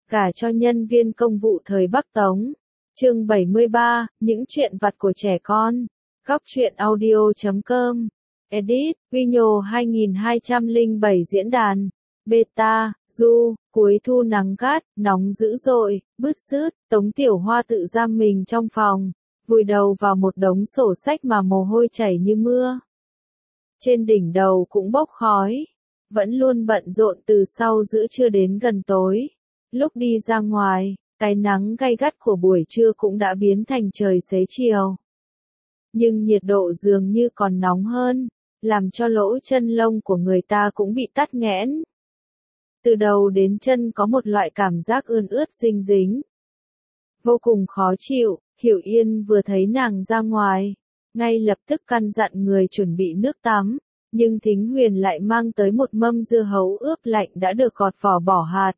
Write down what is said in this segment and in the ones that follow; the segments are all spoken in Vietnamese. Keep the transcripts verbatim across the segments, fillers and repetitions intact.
Gả cho nhân viên công vụ thời Bắc Tống. Chương bảy mươi ba, những chuyện vặt của trẻ con. Góc truyện audio chấm com. Edit, Vino hai hai không bảy diễn đàn. Beta, Du, cuối thu nắng gắt, nóng dữ dội, bứt rứt, Tống Tiểu Hoa tự giam mình trong phòng, vùi đầu vào một đống sổ sách mà mồ hôi chảy như mưa. Trên đỉnh đầu cũng bốc khói, vẫn luôn bận rộn từ sau giữa trưa đến gần tối. Lúc đi ra ngoài, cái nắng gay gắt của buổi trưa cũng đã biến thành trời xế chiều. Nhưng nhiệt độ dường như còn nóng hơn, làm cho lỗ chân lông của người ta cũng bị tắc nghẽn. Từ đầu đến chân có một loại cảm giác ươn ướt dinh dính. Vô cùng khó chịu, Hiểu Yên vừa thấy nàng ra ngoài, ngay lập tức căn dặn người chuẩn bị nước tắm, nhưng Thính Huyền lại mang tới một mâm dưa hấu ướp lạnh đã được gọt vỏ bỏ hạt.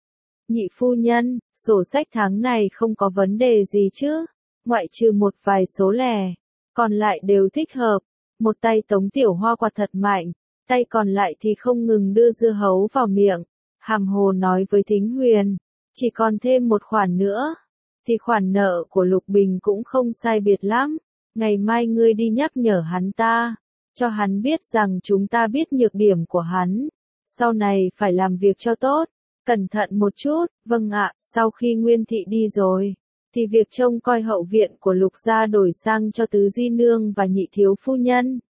Nhị phu nhân, sổ sách tháng này không có vấn đề gì chứ, ngoại trừ một vài số lẻ, còn lại đều thích hợp. Một tay Tống Tiểu Hoa quạt thật mạnh, tay còn lại thì không ngừng đưa dưa hấu vào miệng, hàm hồ nói với Thính Huyền, chỉ còn thêm một khoản nữa, thì khoản nợ của Lục Bình cũng không sai biệt lắm, ngày mai ngươi đi nhắc nhở hắn ta, cho hắn biết rằng chúng ta biết nhược điểm của hắn, sau này phải làm việc cho tốt, cẩn thận một chút. Vâng ạ. Sau khi Nguyên Thị đi rồi, thì việc trông coi hậu viện của Lục gia đổi sang cho Tứ Di Nương và Nhị Thiếu Phu Nhân.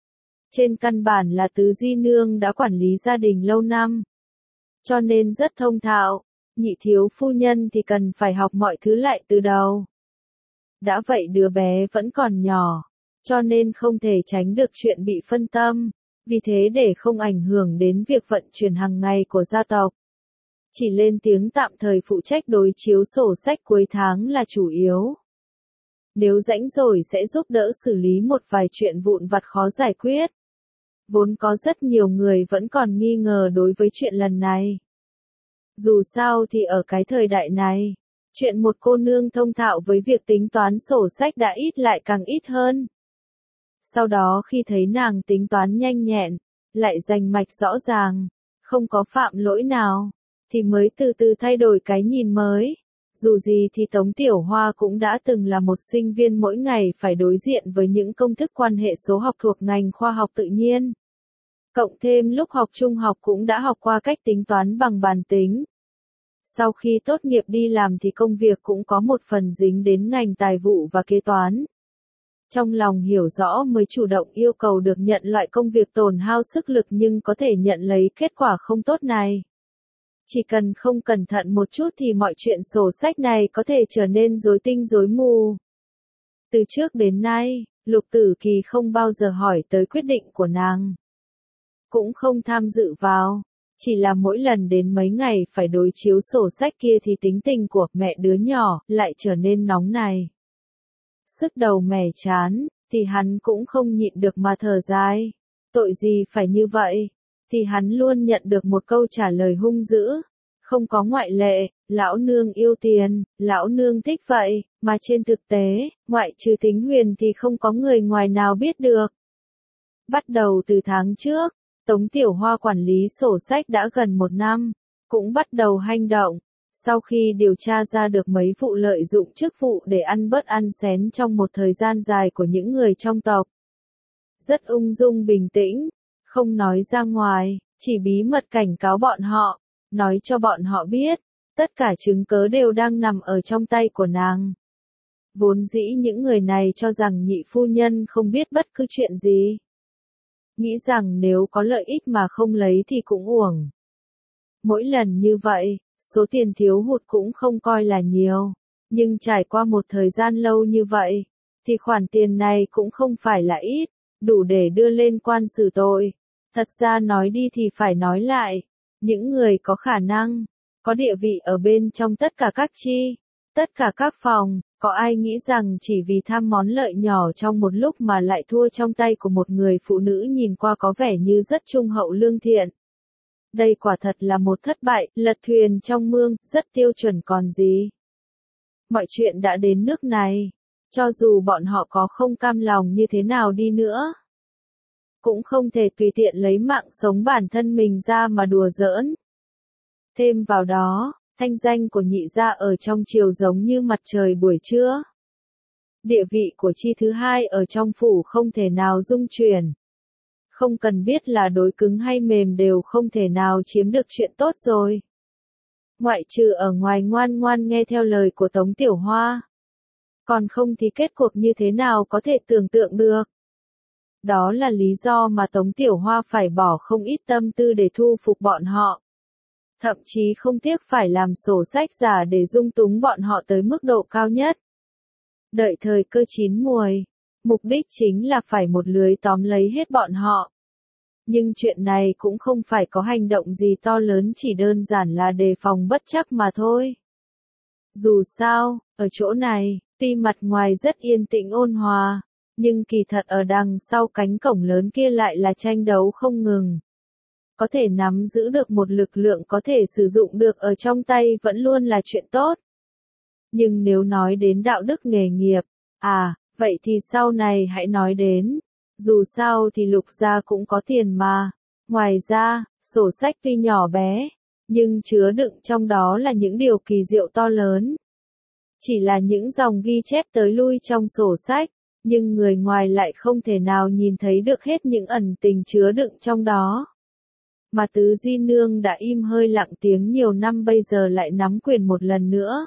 Trên căn bản là Tứ Di Nương đã quản lý gia đình lâu năm, cho nên rất thông thạo, Nhị Thiếu Phu Nhân thì cần phải học mọi thứ lại từ đầu. Đã vậy đứa bé vẫn còn nhỏ, cho nên không thể tránh được chuyện bị phân tâm, vì thế để không ảnh hưởng đến việc vận chuyển hàng ngày của gia tộc, chỉ lên tiếng tạm thời phụ trách đối chiếu sổ sách cuối tháng là chủ yếu. Nếu rảnh rồi sẽ giúp đỡ xử lý một vài chuyện vụn vặt khó giải quyết. Vốn có rất nhiều người vẫn còn nghi ngờ đối với chuyện lần này. Dù sao thì ở cái thời đại này, chuyện một cô nương thông thạo với việc tính toán sổ sách đã ít lại càng ít hơn. Sau đó khi thấy nàng tính toán nhanh nhẹn, lại rành mạch rõ ràng, không có phạm lỗi nào, thì mới từ từ thay đổi cái nhìn mới. Dù gì thì Tống Tiểu Hoa cũng đã từng là một sinh viên mỗi ngày phải đối diện với những công thức quan hệ số học thuộc ngành khoa học tự nhiên. Cộng thêm lúc học trung học cũng đã học qua cách tính toán bằng bàn tính. Sau khi tốt nghiệp đi làm thì công việc cũng có một phần dính đến ngành tài vụ và kế toán. Trong lòng hiểu rõ mới chủ động yêu cầu được nhận loại công việc tổn hao sức lực nhưng có thể nhận lấy kết quả không tốt này. Chỉ cần không cẩn thận một chút thì mọi chuyện sổ sách này có thể trở nên rối tinh rối mù. Từ trước đến nay, Lục Tử Kỳ không bao giờ hỏi tới quyết định của nàng. Cũng không tham dự vào, chỉ là mỗi lần đến mấy ngày phải đối chiếu sổ sách kia thì tính tình của mẹ đứa nhỏ lại trở nên nóng này. Sức đầu mẻ chán, thì hắn cũng không nhịn được mà thở dài. Tội gì phải như vậy? Thì hắn luôn nhận được một câu trả lời hung dữ. Không có ngoại lệ, lão nương yêu tiền, lão nương thích vậy, mà trên thực tế, ngoại trừ Thính Huyền thì không có người ngoài nào biết được. Bắt đầu từ tháng trước, Tống Tiểu Hoa quản lý sổ sách đã gần một năm, cũng bắt đầu hành động. Sau khi điều tra ra được mấy vụ lợi dụng chức vụ để ăn bớt ăn xén trong một thời gian dài của những người trong tộc. Rất ung dung bình tĩnh, không nói ra ngoài, chỉ bí mật cảnh cáo bọn họ, nói cho bọn họ biết, tất cả chứng cớ đều đang nằm ở trong tay của nàng. Vốn dĩ những người này cho rằng nhị phu nhân không biết bất cứ chuyện gì. Nghĩ rằng nếu có lợi ích mà không lấy thì cũng uổng. Mỗi lần như vậy, số tiền thiếu hụt cũng không coi là nhiều, nhưng trải qua một thời gian lâu như vậy, thì khoản tiền này cũng không phải là ít, đủ để đưa lên quan xử tội. Thật ra nói đi thì phải nói lại, những người có khả năng, có địa vị ở bên trong tất cả các chi, tất cả các phòng, có ai nghĩ rằng chỉ vì tham món lợi nhỏ trong một lúc mà lại thua trong tay của một người phụ nữ nhìn qua có vẻ như rất trung hậu lương thiện. Đây quả thật là một thất bại, lật thuyền trong mương, rất tiêu chuẩn còn gì. Mọi chuyện đã đến nước này, cho dù bọn họ có không cam lòng như thế nào đi nữa, cũng không thể tùy tiện lấy mạng sống bản thân mình ra mà đùa giỡn. Thêm vào đó, Thanh danh của nhị gia ở trong triều giống như mặt trời buổi trưa. Địa vị của Chi thứ hai ở trong phủ không thể nào dung chuyển. Không cần biết là đối cứng hay mềm đều không thể nào chiếm được chuyện tốt rồi. Ngoại trừ ở ngoài ngoan ngoan nghe theo lời của Tống Tiểu Hoa. Còn không thì kết cuộc như thế nào có thể tưởng tượng được. Đó là lý do mà Tống Tiểu Hoa phải bỏ không ít tâm tư để thu phục bọn họ. Thậm chí không tiếc phải làm sổ sách giả để dung túng bọn họ tới mức độ cao nhất. Đợi thời cơ chín muồi, mục đích chính là phải một lưới tóm lấy hết bọn họ. Nhưng chuyện này cũng không phải có hành động gì to lớn, chỉ đơn giản là đề phòng bất trắc mà thôi. Dù sao, ở chỗ này, tuy mặt ngoài rất yên tĩnh ôn hòa, nhưng kỳ thật ở đằng sau cánh cổng lớn kia lại là tranh đấu không ngừng. Có thể nắm giữ được một lực lượng có thể sử dụng được ở trong tay vẫn luôn là chuyện tốt. Nhưng nếu nói đến đạo đức nghề nghiệp, à, vậy thì sau này hãy nói đến. Dù sao thì Lục gia cũng có tiền mà. Ngoài ra, sổ sách tuy nhỏ bé, nhưng chứa đựng trong đó là những điều kỳ diệu to lớn. Chỉ là những dòng ghi chép tới lui trong sổ sách, nhưng người ngoài lại không thể nào nhìn thấy được hết những ẩn tình chứa đựng trong đó. Mà Tứ Di Nương đã im hơi lặng tiếng nhiều năm bây giờ lại nắm quyền một lần nữa.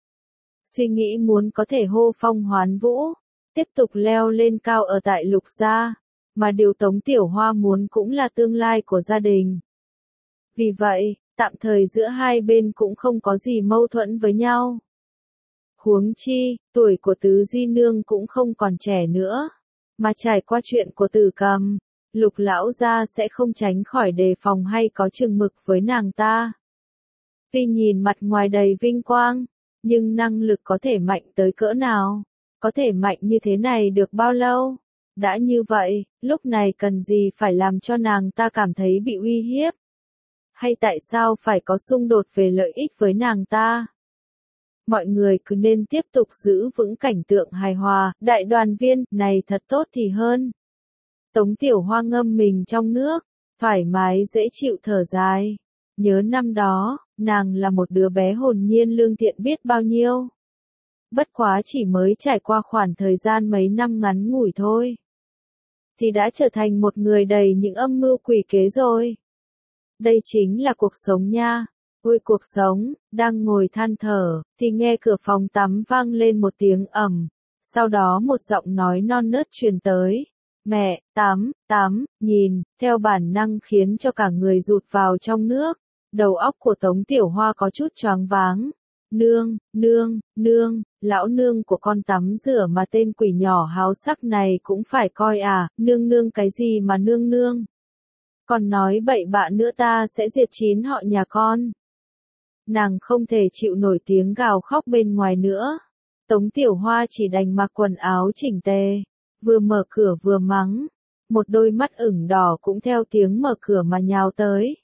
Suy nghĩ muốn có thể hô phong hoán vũ, tiếp tục leo lên cao ở tại Lục gia, mà điều Tống Tiểu Hoa muốn cũng là tương lai của gia đình. Vì vậy, tạm thời giữa hai bên cũng không có gì mâu thuẫn với nhau. Huống chi, tuổi của Tứ Di Nương cũng không còn trẻ nữa, mà trải qua chuyện của Tử Cầm, Lục lão gia sẽ không tránh khỏi đề phòng hay có chừng mực với nàng ta. Tuy nhìn mặt ngoài đầy vinh quang, nhưng năng lực có thể mạnh tới cỡ nào, có thể mạnh như thế này được bao lâu? Đã như vậy, lúc này cần gì phải làm cho nàng ta cảm thấy bị uy hiếp? Hay tại sao phải có xung đột về lợi ích với nàng ta? Mọi người cứ nên tiếp tục giữ vững cảnh tượng hài hòa, đại đoàn viên này thật tốt thì hơn. Tống Tiểu Hoa ngâm mình trong nước, thoải mái dễ chịu thở dài. Nhớ năm đó, nàng là một đứa bé hồn nhiên lương thiện biết bao nhiêu. Bất quá chỉ mới trải qua khoảng thời gian mấy năm ngắn ngủi thôi, thì đã trở thành một người đầy những âm mưu quỷ kế rồi. Đây chính là cuộc sống nha. Ôi cuộc sống, đang ngồi than thở, thì nghe cửa phòng tắm vang lên một tiếng ầm. Sau đó một giọng nói non nớt truyền tới. Mẹ, tắm, tắm, nhìn, theo bản năng khiến cho cả người rụt vào trong nước. Đầu óc của Tống Tiểu Hoa có chút choáng váng. Nương, nương, nương, lão nương của con tắm rửa mà tên quỷ nhỏ háo sắc này cũng phải coi à, nương nương cái gì mà nương nương. Còn nói bậy bạ nữa ta sẽ diệt chín họ nhà con. Nàng không thể chịu nổi tiếng gào khóc bên ngoài nữa. Tống Tiểu Hoa chỉ đành mặc quần áo chỉnh tề, vừa mở cửa vừa mắng. Một đôi mắt ửng đỏ cũng theo tiếng mở cửa mà nhào tới.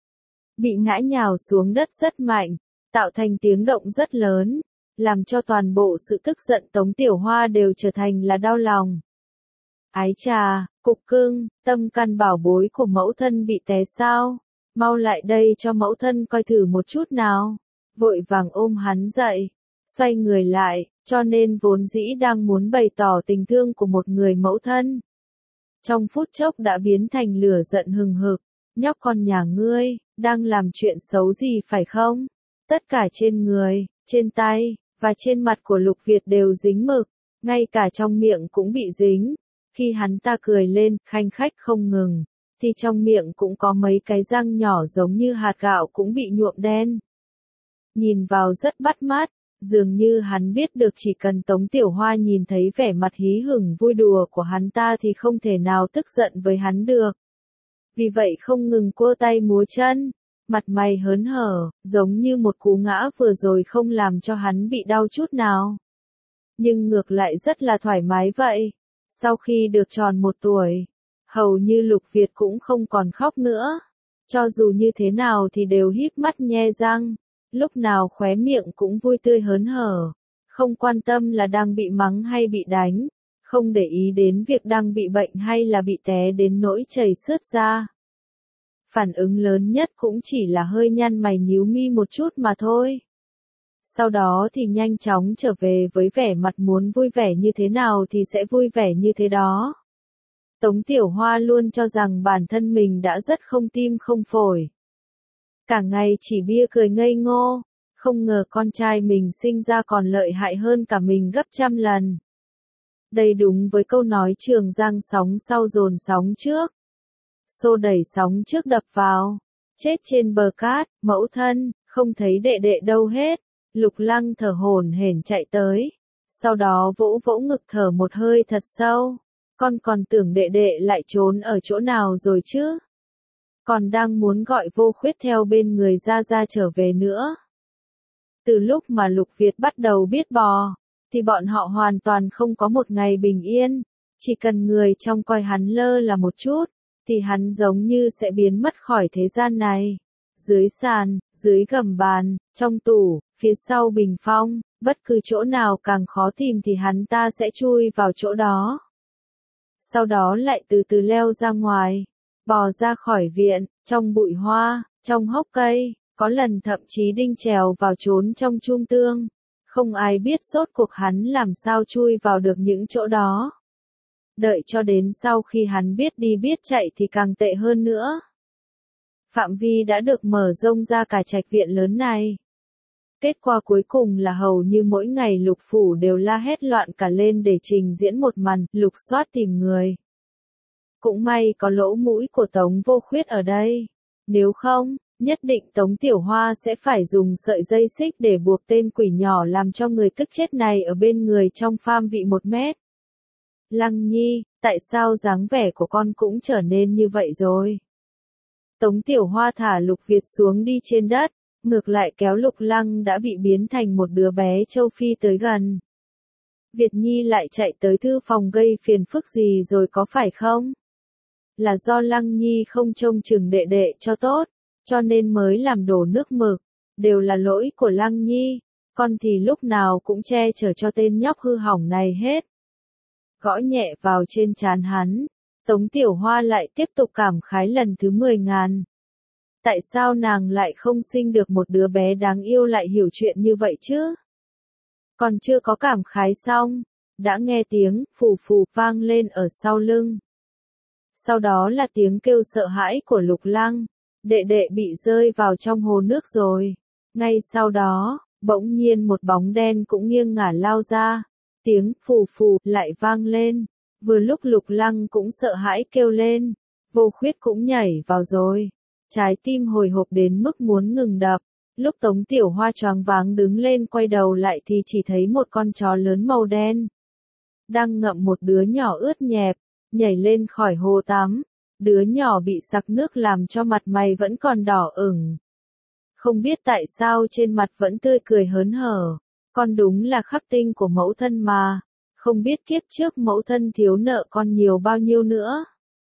Bị ngã nhào xuống đất rất mạnh, tạo thành tiếng động rất lớn, làm cho toàn bộ sự tức giận Tống Tiểu Hoa đều trở thành là đau lòng. Ái chà, cục cưng, tâm can bảo bối của mẫu thân bị té sao? Mau lại đây cho mẫu thân coi thử một chút nào. Vội vàng ôm hắn dậy, xoay người lại, cho nên vốn dĩ đang muốn bày tỏ tình thương của một người mẫu thân. Trong phút chốc đã biến thành lửa giận hừng hực, nhóc con nhà ngươi, đang làm chuyện xấu gì phải không? Tất cả trên người, trên tay, và trên mặt của Lục Việt đều dính mực, ngay cả trong miệng cũng bị dính. Khi hắn ta cười lên, khanh khách không ngừng, thì trong miệng cũng có mấy cái răng nhỏ giống như hạt gạo cũng bị nhuộm đen. Nhìn vào rất bắt mắt, dường như hắn biết được chỉ cần Tống Tiểu Hoa nhìn thấy vẻ mặt hí hửng vui đùa của hắn ta thì không thể nào tức giận với hắn được. Vì vậy không ngừng cua tay múa chân, mặt mày hớn hở, giống như một cú ngã vừa rồi không làm cho hắn bị đau chút nào. Nhưng ngược lại rất là thoải mái vậy. Sau khi được tròn một tuổi, hầu như Lục Việt cũng không còn khóc nữa. Cho dù như thế nào thì đều híp mắt nhe răng, lúc nào khóe miệng cũng vui tươi hớn hở, không quan tâm là đang bị mắng hay bị đánh, không để ý đến việc đang bị bệnh hay là bị té đến nỗi chảy xước ra. Phản ứng lớn nhất cũng chỉ là hơi nhăn mày nhíu mi một chút mà thôi. Sau đó thì nhanh chóng trở về với vẻ mặt muốn vui vẻ như thế nào thì sẽ vui vẻ như thế đó. Tống Tiểu Hoa luôn cho rằng bản thân mình đã rất không tim không phổi. Cả ngày chỉ bia cười ngây ngô, không ngờ con trai mình sinh ra còn lợi hại hơn cả mình gấp trăm lần. Đây đúng với câu nói Trường Giang sóng sau dồn sóng trước. Xô đẩy sóng trước đập vào, chết trên bờ cát, mẫu thân, không thấy đệ đệ đâu hết. Lục Lăng thở hổn hển chạy tới, sau đó vỗ vỗ ngực thở một hơi thật sâu. Con còn tưởng đệ đệ lại trốn ở chỗ nào rồi chứ? Còn đang muốn gọi Vô Khuyết theo bên người Gia Gia trở về nữa. Từ lúc mà Lục Việt bắt đầu biết bò, thì bọn họ hoàn toàn không có một ngày bình yên. Chỉ cần người trông coi hắn lơ là một chút, thì hắn giống như sẽ biến mất khỏi thế gian này. Dưới sàn, dưới gầm bàn, trong tủ, phía sau bình phong, bất cứ chỗ nào càng khó tìm thì hắn ta sẽ chui vào chỗ đó. Sau đó lại từ từ leo ra ngoài, bò ra khỏi viện, trong bụi hoa, trong hốc cây, có lần thậm chí đinh trèo vào trốn trong chum tương. Không ai biết rốt cuộc hắn làm sao chui vào được những chỗ đó. Đợi cho đến sau khi hắn biết đi biết chạy thì càng tệ hơn nữa. Phạm vi đã được mở rộng ra cả trạch viện lớn này. Kết quả cuối cùng là hầu như mỗi ngày Lục Phủ đều la hét loạn cả lên để trình diễn một màn lục soát tìm người. Cũng may có lỗ mũi của Tống Vô Khuyết ở đây. Nếu không, nhất định Tống Tiểu Hoa sẽ phải dùng sợi dây xích để buộc tên quỷ nhỏ làm cho người tức chết này ở bên người trong pham vị một mét. Lăng Nhi, tại sao dáng vẻ của con cũng trở nên như vậy rồi? Tống Tiểu Hoa thả Lục Việt xuống đi trên đất, ngược lại kéo Lục Lăng đã bị biến thành một đứa bé châu Phi tới gần. Việt Nhi lại chạy tới thư phòng gây phiền phức gì rồi có phải không? Là do Lăng Nhi không trông chừng đệ đệ cho tốt, cho nên mới làm đổ nước mực. Đều là lỗi của Lăng Nhi, con thì lúc nào cũng che chở cho tên nhóc hư hỏng này hết. Gõ nhẹ vào trên trán hắn, Tống Tiểu Hoa lại tiếp tục cảm khái lần thứ mười ngàn. Tại sao nàng lại không sinh được một đứa bé đáng yêu lại hiểu chuyện như vậy chứ? Còn chưa có cảm khái xong, đã nghe tiếng phù phù vang lên ở sau lưng. Sau đó là tiếng kêu sợ hãi của Lục Lăng, đệ đệ bị rơi vào trong hồ nước rồi. Ngay sau đó, bỗng nhiên một bóng đen cũng nghiêng ngả lao ra, tiếng phù phù lại vang lên. Vừa lúc Lục Lăng cũng sợ hãi kêu lên, Vô Khuyết cũng nhảy vào rồi. Trái tim hồi hộp đến mức muốn ngừng đập. Lúc Tống Tiểu Hoa choáng váng đứng lên quay đầu lại thì chỉ thấy một con chó lớn màu đen đang ngậm một đứa nhỏ ướt nhẹp, nhảy lên khỏi hồ tắm. Đứa nhỏ bị sặc nước làm cho mặt mày vẫn còn đỏ ửng. Không biết tại sao trên mặt vẫn tươi cười hớn hở. Con đúng là khắc tinh của mẫu thân mà. Không biết kiếp trước mẫu thân thiếu nợ con nhiều bao nhiêu nữa.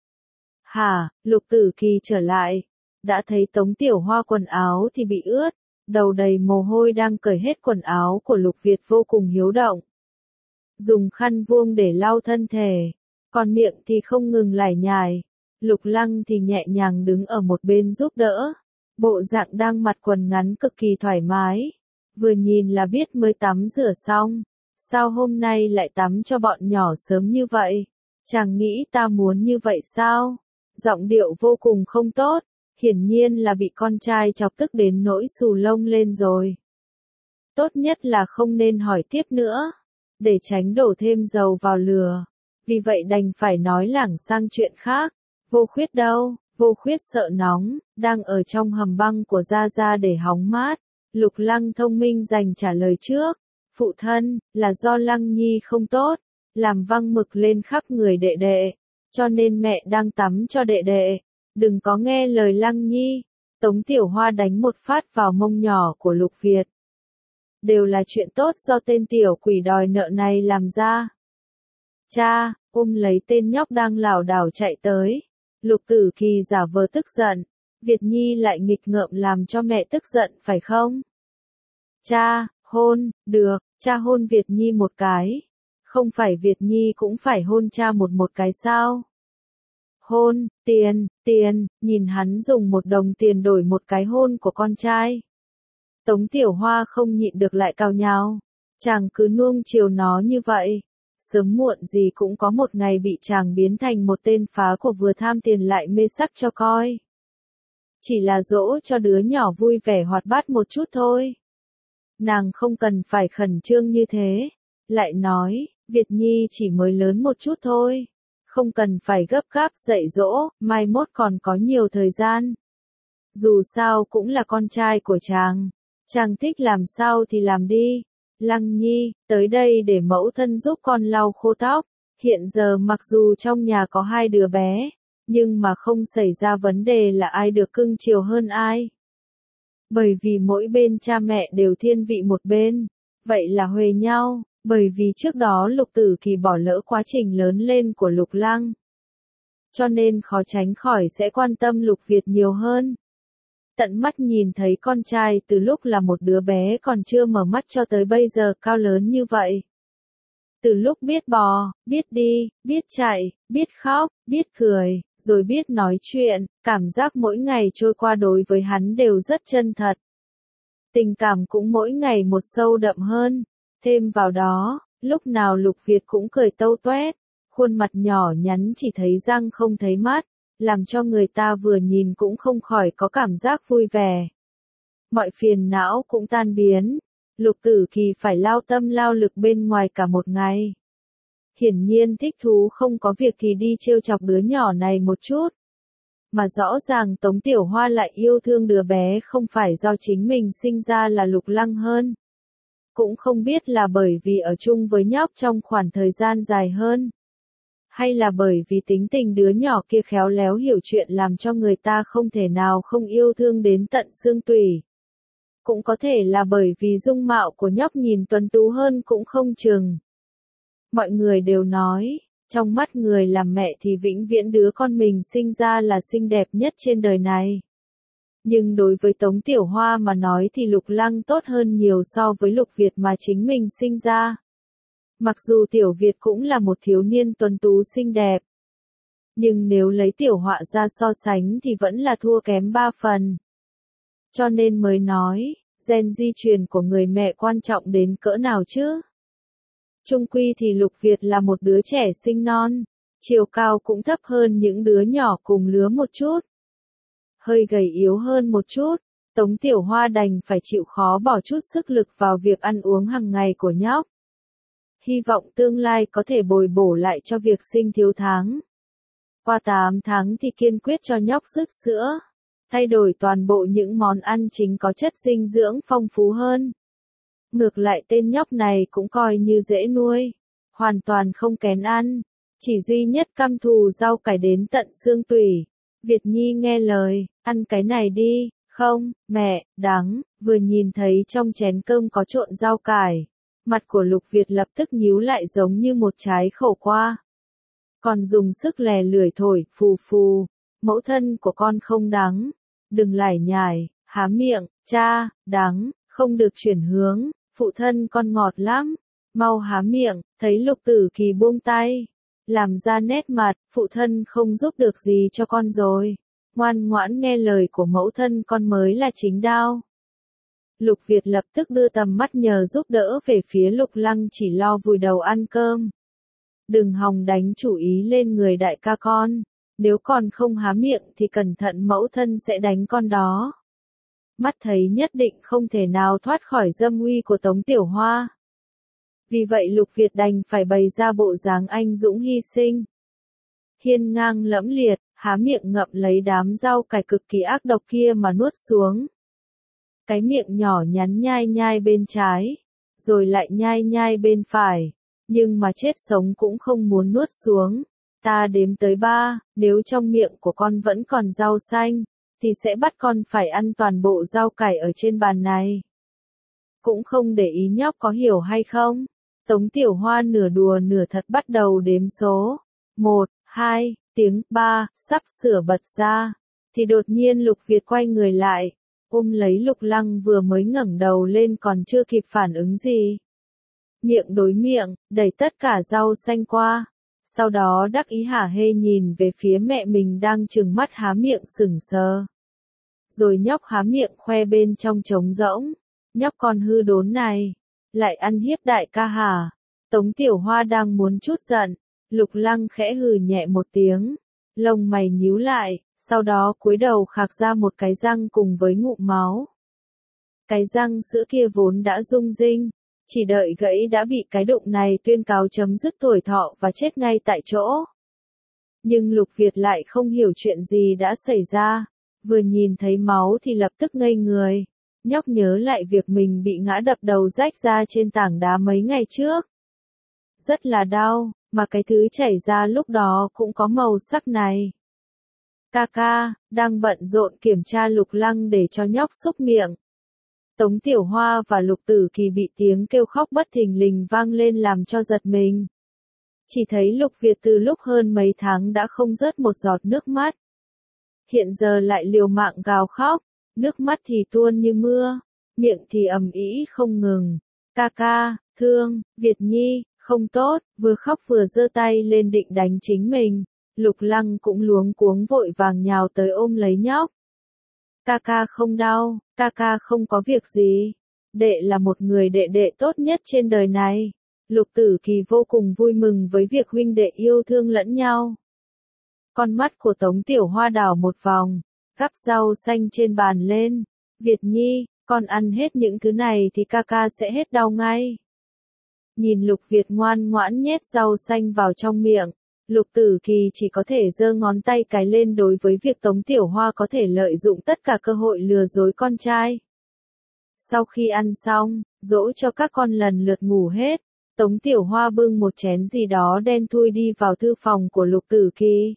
Hả, Lục Tử Kỳ trở lại. Đã thấy Tống Tiểu Hoa quần áo thì bị ướt, đầu đầy mồ hôi đang cởi hết quần áo của Lục Việt vô cùng hiếu động. Dùng khăn vuông để lau thân thể, còn miệng thì không ngừng lải nhải. Lục Lăng thì nhẹ nhàng đứng ở một bên giúp đỡ. Bộ dạng đang mặc quần ngắn cực kỳ thoải mái. Vừa nhìn là biết mới tắm rửa xong. Sao hôm nay lại tắm cho bọn nhỏ sớm như vậy? Chàng nghĩ ta muốn như vậy sao? Giọng điệu vô cùng không tốt. Hiển nhiên là bị con trai chọc tức đến nỗi xù lông lên rồi. Tốt nhất là không nên hỏi tiếp nữa, để tránh đổ thêm dầu vào lửa. Vì vậy đành phải nói lảng sang chuyện khác. Vô Khuyết đâu? Vô Khuyết sợ nóng, đang ở trong hầm băng của Gia Gia để hóng mát. Lục Lăng thông minh dành trả lời trước. Phụ thân, là do Lăng Nhi không tốt, làm văng mực lên khắp người đệ đệ, cho nên mẹ đang tắm cho đệ đệ. Đừng có nghe lời Lăng Nhi. Tống Tiểu Hoa đánh một phát vào mông nhỏ của Lục Việt. Đều là chuyện tốt do tên tiểu quỷ đòi nợ này làm ra. Cha, ôm lấy tên nhóc đang lảo đảo chạy tới. Lục Tử Kỳ giả vờ tức giận. Việt Nhi lại nghịch ngợm làm cho mẹ tức giận phải không? Cha, hôn, được, cha hôn Việt Nhi một cái. Không phải Việt Nhi cũng phải hôn cha một một cái sao? Hôn, tiền, tiền, nhìn hắn dùng một đồng tiền đổi một cái hôn của con trai. Tống Tiểu Hoa không nhịn được lại cào nhào. Chàng cứ nuông chiều nó như vậy. Sớm muộn gì cũng có một ngày bị chàng biến thành một tên phá của vừa tham tiền lại mê sắc cho coi. Chỉ là dỗ cho đứa nhỏ vui vẻ hoạt bát một chút thôi. Nàng không cần phải khẩn trương như thế. Lại nói, Việt Nhi chỉ mới lớn một chút thôi. Không cần phải gấp gáp dạy dỗ, mai mốt còn có nhiều thời gian. Dù sao cũng là con trai của chàng. Chàng thích làm sao thì làm đi. Lăng Nhi, tới đây để mẫu thân giúp con lau khô tóc. Hiện giờ mặc dù trong nhà có hai đứa bé, nhưng mà không xảy ra vấn đề là ai được cưng chiều hơn ai. Bởi vì mỗi bên cha mẹ đều thiên vị một bên. Vậy là huề nhau, bởi vì trước đó Lục Tử Kỳ bỏ lỡ quá trình lớn lên của Lục Lăng. Cho nên khó tránh khỏi sẽ quan tâm Lục Việt nhiều hơn. Tận mắt nhìn thấy con trai từ lúc là một đứa bé còn chưa mở mắt cho tới bây giờ cao lớn như vậy. Từ lúc biết bò, biết đi, biết chạy, biết khóc, biết cười, rồi biết nói chuyện, cảm giác mỗi ngày trôi qua đối với hắn đều rất chân thật. Tình cảm cũng mỗi ngày một sâu đậm hơn. Thêm vào đó, lúc nào Lục Việt cũng cười tâu toét, khuôn mặt nhỏ nhắn chỉ thấy răng không thấy mắt, làm cho người ta vừa nhìn cũng không khỏi có cảm giác vui vẻ. Mọi phiền não cũng tan biến, Lục Tử Kỳ phải lao tâm lao lực bên ngoài cả một ngày. Hiển nhiên thích thú không có việc thì đi trêu chọc đứa nhỏ này một chút. Mà rõ ràng Tống Tiểu Hoa lại yêu thương đứa bé không phải do chính mình sinh ra là Lục Lăng hơn. Cũng không biết là bởi vì ở chung với nhóc trong khoảng thời gian dài hơn. Hay là bởi vì tính tình đứa nhỏ kia khéo léo hiểu chuyện làm cho người ta không thể nào không yêu thương đến tận xương tủy. Cũng có thể là bởi vì dung mạo của nhóc nhìn tuấn tú hơn cũng không chừng. Mọi người đều nói, trong mắt người làm mẹ thì vĩnh viễn đứa con mình sinh ra là xinh đẹp nhất trên đời này. Nhưng đối với Tống Tiểu Hoa mà nói thì Lục Lăng tốt hơn nhiều so với Lục Việt mà chính mình sinh ra. Mặc dù Tiểu Việt cũng là một thiếu niên tuấn tú xinh đẹp. Nhưng nếu lấy Tiểu Họa ra so sánh thì vẫn là thua kém ba phần. Cho nên mới nói, gen di truyền của người mẹ quan trọng đến cỡ nào chứ? Chung quy thì Lục Việt là một đứa trẻ sinh non, chiều cao cũng thấp hơn những đứa nhỏ cùng lứa một chút. Hơi gầy yếu hơn một chút, Tống Tiểu Hoa đành phải chịu khó bỏ chút sức lực vào việc ăn uống hàng ngày của nhóc. Hy vọng tương lai có thể bồi bổ lại cho việc sinh thiếu tháng. Qua tám tháng thì kiên quyết cho nhóc rước sữa, thay đổi toàn bộ những món ăn chính có chất dinh dưỡng phong phú hơn. Ngược lại tên nhóc này cũng coi như dễ nuôi, hoàn toàn không kén ăn, chỉ duy nhất căm thù rau cải đến tận xương tủy. Việt Nhi nghe lời, ăn cái này đi, không, mẹ, đắng, vừa nhìn thấy trong chén cơm có trộn rau cải. Mặt của Lục Việt lập tức nhíu lại giống như một trái khổ qua. Còn dùng sức lè lưỡi thổi, phù phù, mẫu thân của con không đắng, đừng lải nhải, há miệng, cha, đắng, không được chuyển hướng, phụ thân con ngọt lắm, mau há miệng, thấy Lục Tử Kỳ buông tay, làm ra nét mặt, phụ thân không giúp được gì cho con rồi, ngoan ngoãn nghe lời của mẫu thân con mới là chính đao. Lục Việt lập tức đưa tầm mắt nhờ giúp đỡ về phía Lục Lăng chỉ lo vùi đầu ăn cơm. Đừng hòng đánh chủ ý lên người đại ca con, nếu còn không há miệng thì cẩn thận mẫu thân sẽ đánh con đó. Mắt thấy nhất định không thể nào thoát khỏi dâm uy của Tống Tiểu Hoa. Vì vậy Lục Việt đành phải bày ra bộ dáng anh dũng hy sinh. Hiên ngang lẫm liệt, há miệng ngậm lấy đám rau cải cực kỳ ác độc kia mà nuốt xuống. Cái miệng nhỏ nhắn nhai nhai bên trái, rồi lại nhai nhai bên phải, nhưng mà chết sống cũng không muốn nuốt xuống. Ta đếm tới ba, nếu trong miệng của con vẫn còn rau xanh, thì sẽ bắt con phải ăn toàn bộ rau cải ở trên bàn này. Cũng không để ý nhóc có hiểu hay không. Tống Tiểu Hoa nửa đùa nửa thật bắt đầu đếm số. Một, hai, tiếng ba, sắp sửa bật ra. Thì đột nhiên Lục Việt quay người lại, ôm lấy Lục Lăng vừa mới ngẩng đầu lên còn chưa kịp phản ứng gì. Miệng đối miệng, đẩy tất cả rau xanh qua. sau đó đắc ý hả hê nhìn về phía mẹ mình đang trừng mắt há miệng sững sờ. Rồi nhóc há miệng khoe bên trong trống rỗng, nhóc con hư đốn này, lại ăn hiếp đại ca hả? Tống Tiểu Hoa đang muốn chút giận, Lục Lăng khẽ hừ nhẹ một tiếng, lông mày nhíu lại, sau đó cúi đầu khạc ra một cái răng cùng với ngụm máu. Cái răng sữa kia vốn đã rung rinh, chỉ đợi gãy đã bị cái đụng này tuyên cáo chấm dứt tuổi thọ và chết ngay tại chỗ. Nhưng Lục Việt lại không hiểu chuyện gì đã xảy ra, vừa nhìn thấy máu thì lập tức ngây người, nhóc nhớ lại việc mình bị ngã đập đầu rách ra trên tảng đá mấy ngày trước. Rất là đau, mà cái thứ chảy ra lúc đó cũng có màu sắc này. Ca ca, đang bận rộn kiểm tra Lục Lăng để cho nhóc xúc miệng. Tống Tiểu Hoa và Lục Tử Kỳ bị tiếng kêu khóc bất thình lình vang lên làm cho giật mình. Chỉ thấy Lục Việt từ lúc hơn mấy tháng đã không rớt một giọt nước mắt. Hiện giờ lại liều mạng gào khóc, nước mắt thì tuôn như mưa, miệng thì ầm ĩ không ngừng. Ca ca, thương, Việt Nhi, không tốt, vừa khóc vừa giơ tay lên định đánh chính mình. Lục Lăng cũng luống cuống vội vàng nhào tới ôm lấy nhóc. Ca ca không đau, ca ca không có việc gì. Đệ là một người đệ đệ tốt nhất trên đời này. Lục Tử Kỳ vô cùng vui mừng với việc huynh đệ yêu thương lẫn nhau. Con mắt của Tống Tiểu Hoa đảo một vòng, gắp rau xanh trên bàn lên. Việt Nhi, con ăn hết những thứ này thì ca ca sẽ hết đau ngay. Nhìn Lục Việt ngoan ngoãn nhét rau xanh vào trong miệng, Lục Tử Kỳ chỉ có thể giơ ngón tay cái lên đối với việc Tống Tiểu Hoa có thể lợi dụng tất cả cơ hội lừa dối con trai. Sau khi ăn xong, dỗ cho các con lần lượt ngủ hết, Tống Tiểu Hoa bưng một chén gì đó đen thui đi vào thư phòng của Lục Tử Kỳ.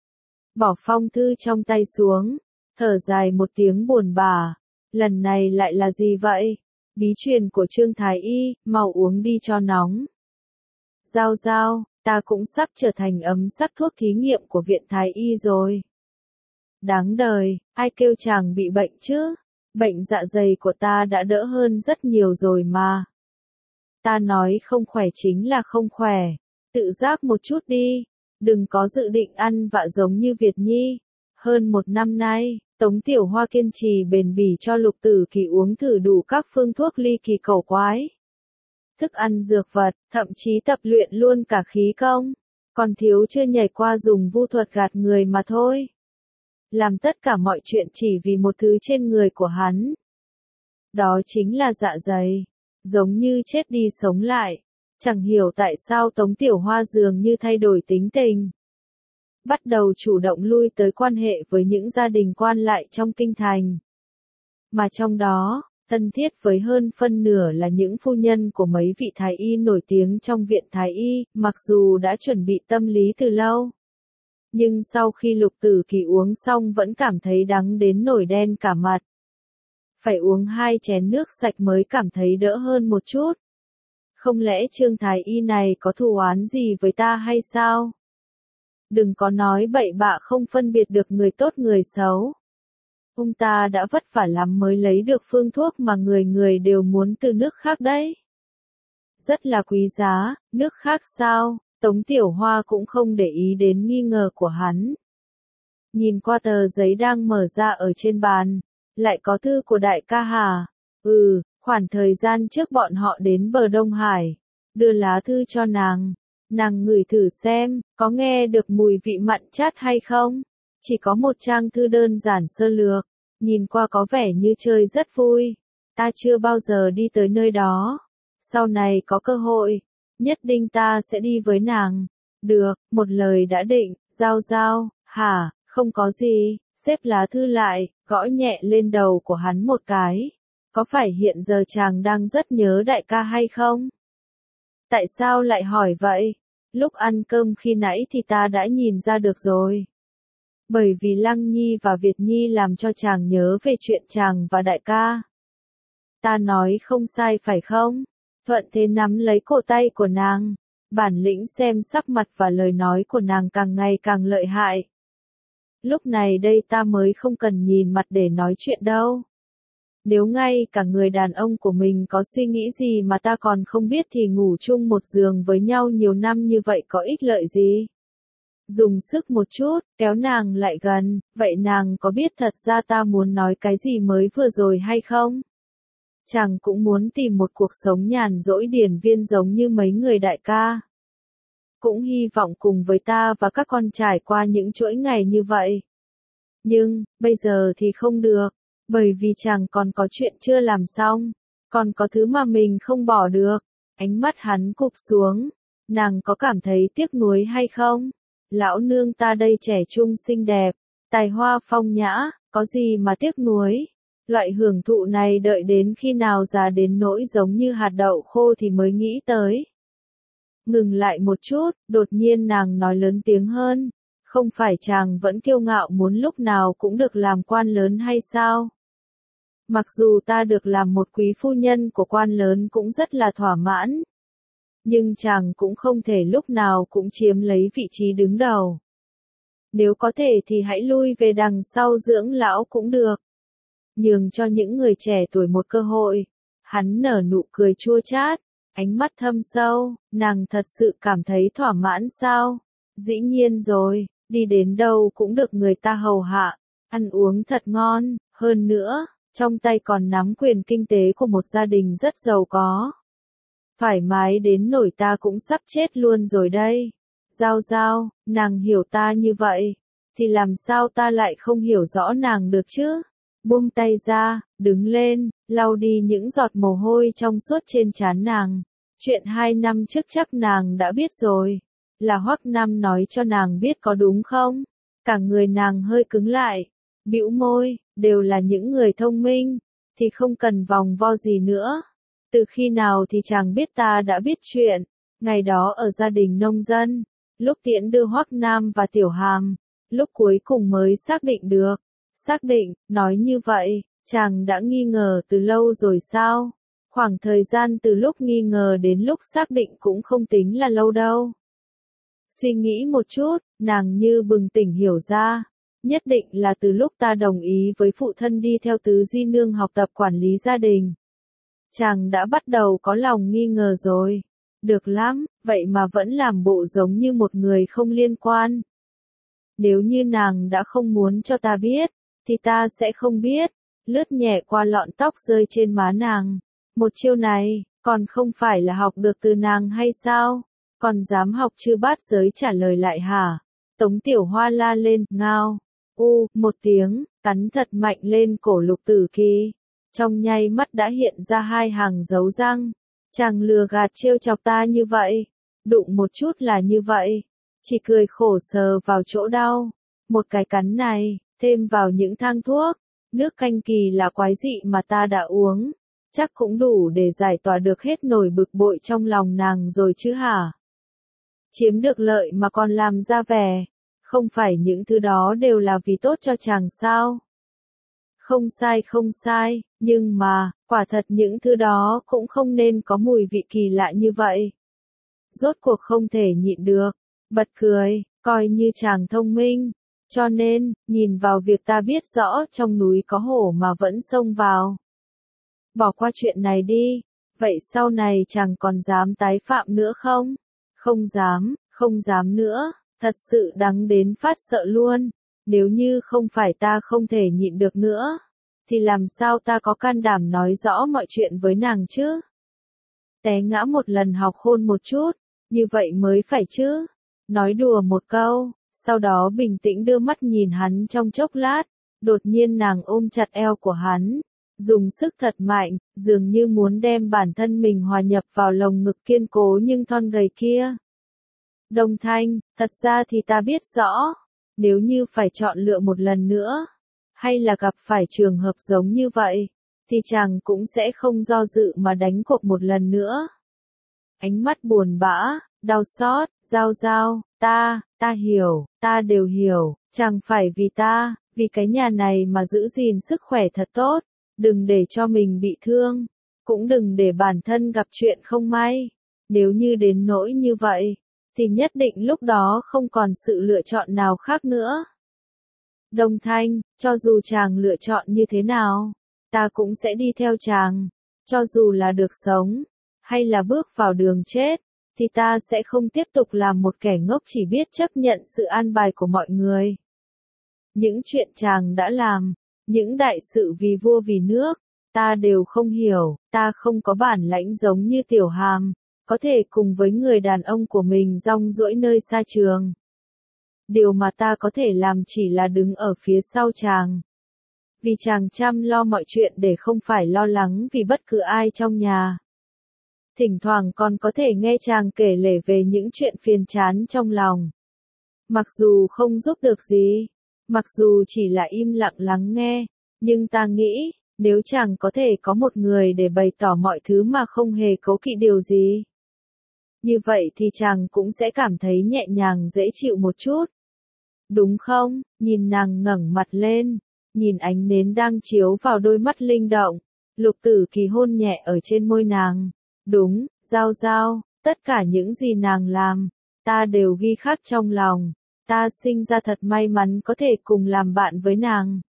Bỏ phong thư trong tay xuống, thở dài một tiếng buồn bã. Lần này lại là gì vậy? Bí truyền của Trương Thái Y, mau uống đi cho nóng. Giao giao, ta cũng sắp trở thành ấm sắc thuốc thí nghiệm của viện Thái Y rồi. Đáng đời, ai kêu chàng bị bệnh chứ? Bệnh dạ dày của ta đã đỡ hơn rất nhiều rồi mà. Ta nói không khỏe chính là không khỏe. Tự giác một chút đi. Đừng có dự định ăn vạ giống như Việt Nhi. Hơn một năm nay, Tống Tiểu Hoa kiên trì bền bỉ cho Lục Tử Kỳ uống thử đủ các phương thuốc ly kỳ cẩu quái. Thức ăn dược vật, thậm chí tập luyện luôn cả khí công. Còn thiếu chưa nhảy qua dùng vu thuật gạt người mà thôi. Làm tất cả mọi chuyện chỉ vì một thứ trên người của hắn. Đó chính là dạ dày. Giống như chết đi sống lại. Chẳng hiểu tại sao Tống Tiểu Hoa dường như thay đổi tính tình. Bắt đầu chủ động lui tới quan hệ với những gia đình quan lại trong kinh thành. Mà trong đó, thân thiết với hơn phân nửa là những phu nhân của mấy vị thái y nổi tiếng trong viện thái y, mặc dù đã chuẩn bị tâm lý từ lâu. Nhưng sau khi Lục Tử Kỳ uống xong vẫn cảm thấy đắng đến nổi đen cả mặt. Phải uống hai chén nước sạch mới cảm thấy đỡ hơn một chút. Không lẽ Trương Thái Y này có thù oán gì với ta hay sao? Đừng có nói bậy bạ không phân biệt được người tốt người xấu. Ông ta đã vất vả lắm mới lấy được phương thuốc mà người người đều muốn từ nước khác đấy. Rất là quý giá, nước khác sao? Tống Tiểu Hoa cũng không để ý đến nghi ngờ của hắn. Nhìn qua tờ giấy đang mở ra ở trên bàn, lại có thư của đại ca Hà. Ừ, khoảng thời gian trước bọn họ đến bờ Đông Hải, đưa lá thư cho nàng. Nàng ngửi thử xem, có nghe được mùi vị mặn chát hay không? Chỉ có một trang thư đơn giản sơ lược, nhìn qua có vẻ như chơi rất vui. Ta chưa bao giờ đi tới nơi đó. Sau này có cơ hội, nhất định ta sẽ đi với nàng. Được, một lời đã định, giao giao, hả, không có gì, xếp lá thư lại, gõ nhẹ lên đầu của hắn một cái. Có phải hiện giờ chàng đang rất nhớ đại ca hay không? Tại sao lại hỏi vậy? Lúc ăn cơm khi nãy thì ta đã nhìn ra được rồi. Bởi vì Lăng Nhi và Việt Nhi làm cho chàng nhớ về chuyện chàng và đại ca. Ta nói không sai phải không? Thuận thế nắm lấy cổ tay của nàng. Bản lĩnh xem sắc mặt và lời nói của nàng càng ngày càng lợi hại. Lúc này đây ta mới không cần nhìn mặt để nói chuyện đâu. Nếu ngay cả người đàn ông của mình có suy nghĩ gì mà ta còn không biết thì ngủ chung một giường với nhau nhiều năm như vậy có ích lợi gì? Dùng sức một chút, kéo nàng lại gần, vậy nàng có biết thật ra ta muốn nói cái gì mới vừa rồi hay không? Chàng cũng muốn tìm một cuộc sống nhàn rỗi điển viên giống như mấy người đại ca. Cũng hy vọng cùng với ta và các con trải qua những chuỗi ngày như vậy. Nhưng, bây giờ thì không được, bởi vì chàng còn có chuyện chưa làm xong, còn có thứ mà mình không bỏ được. Ánh mắt hắn cụp xuống, nàng có cảm thấy tiếc nuối hay không? Lão nương ta đây trẻ trung xinh đẹp, tài hoa phong nhã, có gì mà tiếc nuối? Loại hưởng thụ này đợi đến khi nào già đến nỗi giống như hạt đậu khô thì mới nghĩ tới. Ngừng lại một chút, đột nhiên nàng nói lớn tiếng hơn. Không phải chàng vẫn kiêu ngạo muốn lúc nào cũng được làm quan lớn hay sao? Mặc dù ta được làm một quý phu nhân của quan lớn cũng rất là thỏa mãn. Nhưng chàng cũng không thể lúc nào cũng chiếm lấy vị trí đứng đầu. Nếu có thể thì hãy lui về đằng sau dưỡng lão cũng được. Nhường cho những người trẻ tuổi một cơ hội. Hắn nở nụ cười chua chát, ánh mắt thâm sâu, nàng thật sự cảm thấy thỏa mãn sao? Dĩ nhiên rồi, đi đến đâu cũng được người ta hầu hạ, ăn uống thật ngon, hơn nữa, trong tay còn nắm quyền kinh tế của một gia đình rất giàu có. Thoải mái đến nỗi ta cũng sắp chết luôn rồi đây. Giao Giao, nàng hiểu ta như vậy, thì làm sao ta lại không hiểu rõ nàng được chứ? Buông tay ra, đứng lên, lau đi những giọt mồ hôi trong suốt trên trán nàng. Chuyện hai năm trước chắc nàng đã biết rồi. Là Hoắc Nam nói cho nàng biết có đúng không? Cả người nàng hơi cứng lại, bĩu môi, đều là những người thông minh, thì không cần vòng vo gì nữa. Từ khi nào thì chàng biết ta đã biết chuyện, ngày đó ở gia đình nông dân, lúc tiễn đưa Hoắc Nam và Tiểu Hàm, lúc cuối cùng mới xác định được. Xác định, nói như vậy, chàng đã nghi ngờ từ lâu rồi sao? Khoảng thời gian từ lúc nghi ngờ đến lúc xác định cũng không tính là lâu đâu. Suy nghĩ một chút, nàng như bừng tỉnh hiểu ra. Nhất định là từ lúc ta đồng ý với phụ thân đi theo tứ di nương học tập quản lý gia đình. Chàng đã bắt đầu có lòng nghi ngờ rồi. Được lắm, vậy mà vẫn làm bộ giống như một người không liên quan. Nếu như nàng đã không muốn cho ta biết, thì ta sẽ không biết. Lướt nhẹ qua lọn tóc rơi trên má nàng. Một chiêu này, còn không phải là học được từ nàng hay sao? Còn dám học chư bát giới trả lời lại hả? Tống Tiểu Hoa la lên, ngao. U, một tiếng, cắn thật mạnh lên cổ Lục Tử Kỳ. Trong nháy mắt đã hiện ra hai hàng dấu răng. Chàng lừa gạt trêu chọc ta như vậy. Đụng một chút là như vậy. Chỉ cười khổ sờ vào chỗ đau. Một cái cắn này, thêm vào những thang thuốc. Nước canh kỳ là quái dị mà ta đã uống. Chắc cũng đủ để giải tỏa được hết nỗi bực bội trong lòng nàng rồi chứ hả? Chiếm được lợi mà còn làm ra vẻ. Không phải những thứ đó đều là vì tốt cho chàng sao? Không sai không sai, nhưng mà, quả thật những thứ đó cũng không nên có mùi vị kỳ lạ như vậy. Rốt cuộc không thể nhịn được, bật cười, coi như chàng thông minh. Cho nên, nhìn vào việc ta biết rõ trong núi có hổ mà vẫn xông vào. Bỏ qua chuyện này đi, vậy sau này chàng còn dám tái phạm nữa không? Không dám, không dám nữa, thật sự đắng đến phát sợ luôn. Nếu như không phải ta không thể nhịn được nữa, thì làm sao ta có can đảm nói rõ mọi chuyện với nàng chứ? Té ngã một lần học hôn một chút, như vậy mới phải chứ? Nói đùa một câu, sau đó bình tĩnh đưa mắt nhìn hắn trong chốc lát, đột nhiên nàng ôm chặt eo của hắn, dùng sức thật mạnh, dường như muốn đem bản thân mình hòa nhập vào lồng ngực kiên cố nhưng thon gầy kia. Đồng Thanh, thật ra thì ta biết rõ, nếu như phải chọn lựa một lần nữa, hay là gặp phải trường hợp giống như vậy, thì chàng cũng sẽ không do dự mà đánh cuộc một lần nữa. Ánh mắt buồn bã, đau xót, Giao Giao, ta, ta hiểu, ta đều hiểu, chẳng phải vì ta, vì cái nhà này mà giữ gìn sức khỏe thật tốt, đừng để cho mình bị thương, cũng đừng để bản thân gặp chuyện không may. Nếu như đến nỗi như vậy, thì nhất định lúc đó không còn sự lựa chọn nào khác nữa. Đồng Thanh, cho dù chàng lựa chọn như thế nào, ta cũng sẽ đi theo chàng. Cho dù là được sống, hay là bước vào đường chết, thì ta sẽ không tiếp tục làm một kẻ ngốc chỉ biết chấp nhận sự an bài của mọi người. Những chuyện chàng đã làm, những đại sự vì vua vì nước, ta đều không hiểu, ta không có bản lãnh giống như Tiểu Hàm, có thể cùng với người đàn ông của mình rong ruổi nơi xa trường. Điều mà ta có thể làm chỉ là đứng ở phía sau chàng. Vì chàng chăm lo mọi chuyện để không phải lo lắng vì bất cứ ai trong nhà. Thỉnh thoảng còn có thể nghe chàng kể lể về những chuyện phiền chán trong lòng. Mặc dù không giúp được gì, mặc dù chỉ là im lặng lắng nghe, nhưng ta nghĩ, nếu chàng có thể có một người để bày tỏ mọi thứ mà không hề cố kỵ điều gì, như vậy thì chàng cũng sẽ cảm thấy nhẹ nhàng dễ chịu một chút. Đúng không? Nhìn nàng ngẩng mặt lên, nhìn ánh nến đang chiếu vào đôi mắt linh động, Lục Tử Kỳ hôn nhẹ ở trên môi nàng. Đúng, Giao Giao, tất cả những gì nàng làm, ta đều ghi khắc trong lòng. Ta sinh ra thật may mắn có thể cùng làm bạn với nàng.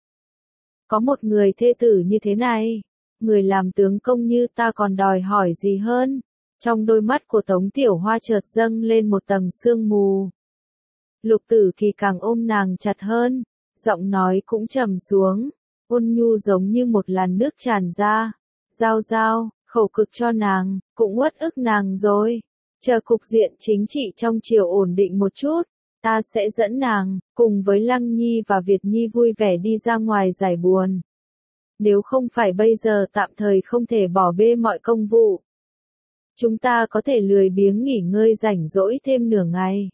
Có một người thê tử như thế này, người làm tướng công như ta còn đòi hỏi gì hơn. Trong đôi mắt của Tống Tiểu Hoa chợt dâng lên một tầng sương mù. Lục Tử Kỳ càng ôm nàng chặt hơn, giọng nói cũng trầm xuống, ôn nhu giống như một làn nước tràn ra. Giao Giao, khẩu cực cho nàng, cũng uất ức nàng rồi. Chờ cục diện chính trị trong triều ổn định một chút, ta sẽ dẫn nàng, cùng với Lăng Nhi và Việt Nhi vui vẻ đi ra ngoài giải buồn. Nếu không phải bây giờ tạm thời không thể bỏ bê mọi công vụ, chúng ta có thể lười biếng nghỉ ngơi rảnh rỗi thêm nửa ngày.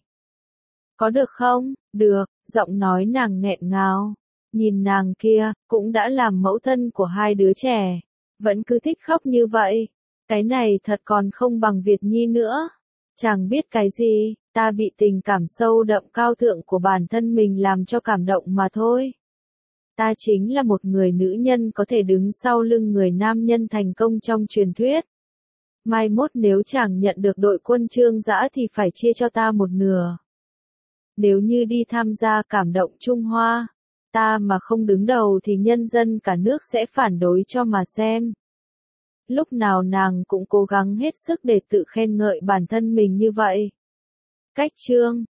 Có được không? Được, giọng nói nàng nghẹn ngào. Nhìn nàng kia, cũng đã làm mẫu thân của hai đứa trẻ, vẫn cứ thích khóc như vậy. Cái này thật còn không bằng Việt Nhi nữa. Chàng biết cái gì, ta bị tình cảm sâu đậm cao thượng của bản thân mình làm cho cảm động mà thôi. Ta chính là một người nữ nhân có thể đứng sau lưng người nam nhân thành công trong truyền thuyết. Mai mốt nếu chàng nhận được đội quân Trương Dã thì phải chia cho ta một nửa. Nếu như đi tham gia cảm động Trung Hoa, ta mà không đứng đầu thì nhân dân cả nước sẽ phản đối cho mà xem. Lúc nào nàng cũng cố gắng hết sức để tự khen ngợi bản thân mình như vậy. Cách chương